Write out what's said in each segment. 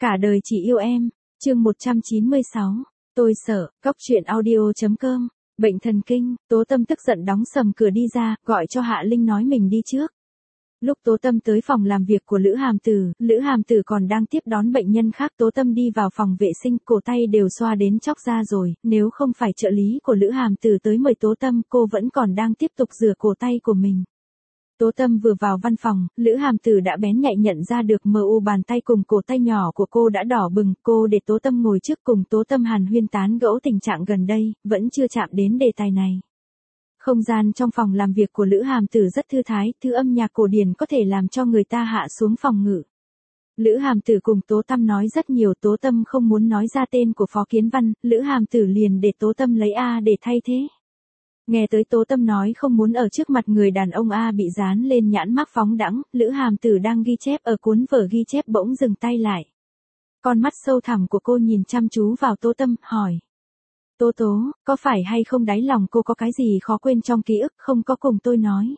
Cả đời chỉ yêu em, chương 196. Tôi sợ, Cóc truyện audio.com. Bệnh thần kinh, Tố Tâm tức giận đóng sầm cửa đi ra, gọi cho Hạ Linh nói mình đi trước. Lúc Tố Tâm tới phòng làm việc của Lữ Hàm Tử còn đang tiếp đón bệnh nhân khác. Tố Tâm đi vào phòng vệ sinh, cổ tay đều xoa đến chóc ra rồi, nếu không phải trợ lý của Lữ Hàm Tử tới mời Tố Tâm, cô vẫn còn đang tiếp tục rửa cổ tay của mình. Tố Tâm vừa vào văn phòng, Lữ Hàm Tử đã bén nhạy nhận ra được bàn tay cùng cổ tay nhỏ của cô đã đỏ bừng. Cô để Tố Tâm ngồi trước cùng Tố Tâm hàn huyên tán gẫu tình trạng gần đây, vẫn chưa chạm đến đề tài này. Không gian trong phòng làm việc của Lữ Hàm Tử rất thư thái, thứ âm nhạc cổ điển có thể làm cho người ta hạ xuống phòng ngự. Lữ Hàm Tử cùng Tố Tâm nói rất nhiều. Tố Tâm không muốn nói ra tên của Phó Kiến Văn, Lữ Hàm Tử liền để Tố Tâm lấy A để thay thế. Nghe tới Tố Tâm nói không muốn ở trước mặt người đàn ông A bị dán lên nhãn mác phóng đãng, Lữ Hàm Tử đang ghi chép ở cuốn vở ghi chép bỗng dừng tay lại. Con mắt sâu thẳm của cô nhìn chăm chú vào Tố Tâm, hỏi. Tố, có phải hay không đáy lòng cô có cái gì khó quên trong ký ức không có cùng tôi nói?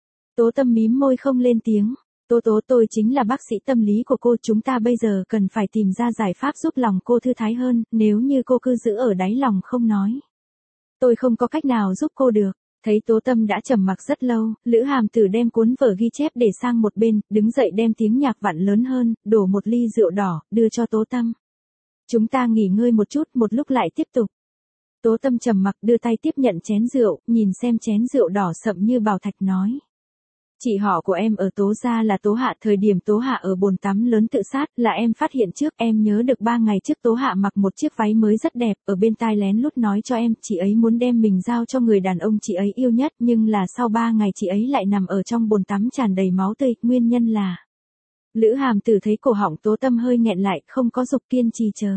Tố Tâm mím môi không lên tiếng. Tố, tôi chính là bác sĩ tâm lý của cô, chúng ta bây giờ cần phải tìm ra giải pháp giúp lòng cô thư thái hơn, nếu như cô cứ giữ ở đáy lòng không nói. Tôi không có cách nào giúp cô được. Thấy Tố Tâm đã trầm mặc rất lâu, Lữ Hàm Tử đem cuốn vở ghi chép để sang một bên, đứng dậy đem tiếng nhạc vặn lớn hơn, đổ một ly rượu đỏ, đưa cho Tố Tâm. Chúng ta nghỉ ngơi một chút, một lúc lại tiếp tục. Tố Tâm trầm mặc đưa tay tiếp nhận chén rượu, nhìn xem chén rượu đỏ sậm như bảo thạch nói. Chị họ của em ở Tố gia là Tố Hạ, thời điểm Tố Hạ ở bồn tắm lớn tự sát là em phát hiện trước. Em nhớ được 3 ngày trước Tố Hạ mặc một chiếc váy mới rất đẹp, ở bên tai lén lút nói cho em, chị ấy muốn đem mình giao cho người đàn ông chị ấy yêu nhất, nhưng là sau 3 ngày chị ấy lại nằm ở trong bồn tắm tràn đầy máu tươi, nguyên nhân là. Lữ Hàm Tử thấy cổ họng Tố Tâm hơi nghẹn lại, không có dục kiên trì chờ.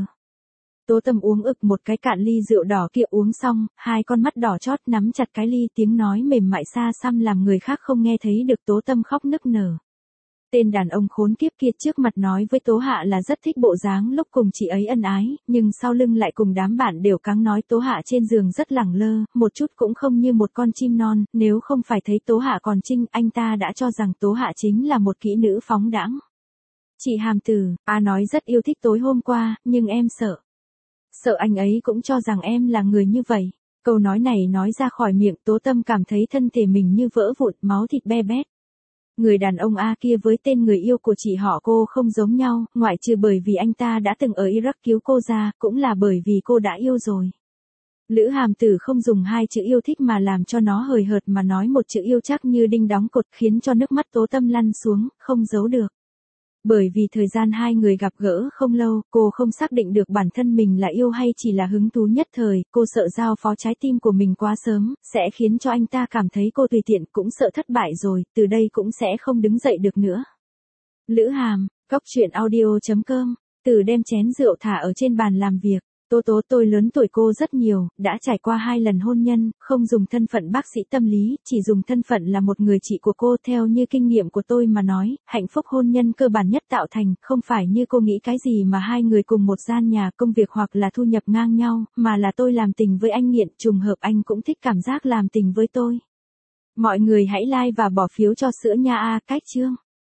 Tố Tâm uống ực một cái cạn ly rượu đỏ kia, uống xong, hai con mắt đỏ chót nắm chặt cái ly, tiếng nói mềm mại xa xăm làm người khác không nghe thấy được. Tố Tâm khóc nức nở. Tên đàn ông khốn kiếp kia trước mặt nói với Tố Hạ là rất thích bộ dáng lúc cùng chị ấy ân ái, nhưng sau lưng lại cùng đám bạn đều cáng nói Tố Hạ trên giường rất lẳng lơ, một chút cũng không như một con chim non, nếu không phải thấy Tố Hạ còn trinh, anh ta đã cho rằng Tố Hạ chính là một kỹ nữ phóng đãng. Chị Hàm Tử, nói rất yêu thích tối hôm qua, nhưng em sợ. Sợ anh ấy cũng cho rằng em là người như vậy. Câu nói này nói ra khỏi miệng, Tố Tâm cảm thấy thân thể mình như vỡ vụn, máu thịt be bét. Người đàn ông A kia với tên người yêu của chị họ cô không giống nhau, ngoại trừ bởi vì anh ta đã từng ở Iraq cứu cô ra, cũng là bởi vì cô đã yêu rồi. Lữ Hàm Tử không dùng hai chữ yêu thích mà làm cho nó hời hợt mà nói một chữ yêu chắc như đinh đóng cột, khiến cho nước mắt Tố Tâm lăn xuống, không giấu được. Bởi vì thời gian hai người gặp gỡ không lâu, cô không xác định được bản thân mình là yêu hay chỉ là hứng thú nhất thời, cô sợ giao phó trái tim của mình quá sớm, sẽ khiến cho anh ta cảm thấy cô tùy tiện, cũng sợ thất bại rồi, từ đây cũng sẽ không đứng dậy được nữa. Lữ Hàm, Cóc truyện audio.com, Từ đem chén rượu thả ở trên bàn làm việc. Tố, tôi lớn tuổi cô rất nhiều, đã trải qua 2 lần hôn nhân, không dùng thân phận bác sĩ tâm lý, chỉ dùng thân phận là một người chị của cô. Theo như kinh nghiệm của tôi mà nói, hạnh phúc hôn nhân cơ bản nhất tạo thành, không phải như cô nghĩ cái gì mà hai người cùng một gian nhà, công việc hoặc là thu nhập ngang nhau, mà là tôi làm tình với anh nghiện, trùng hợp anh cũng thích cảm giác làm tình với tôi. Mọi người hãy like và bỏ phiếu cho sữa nha cách chương.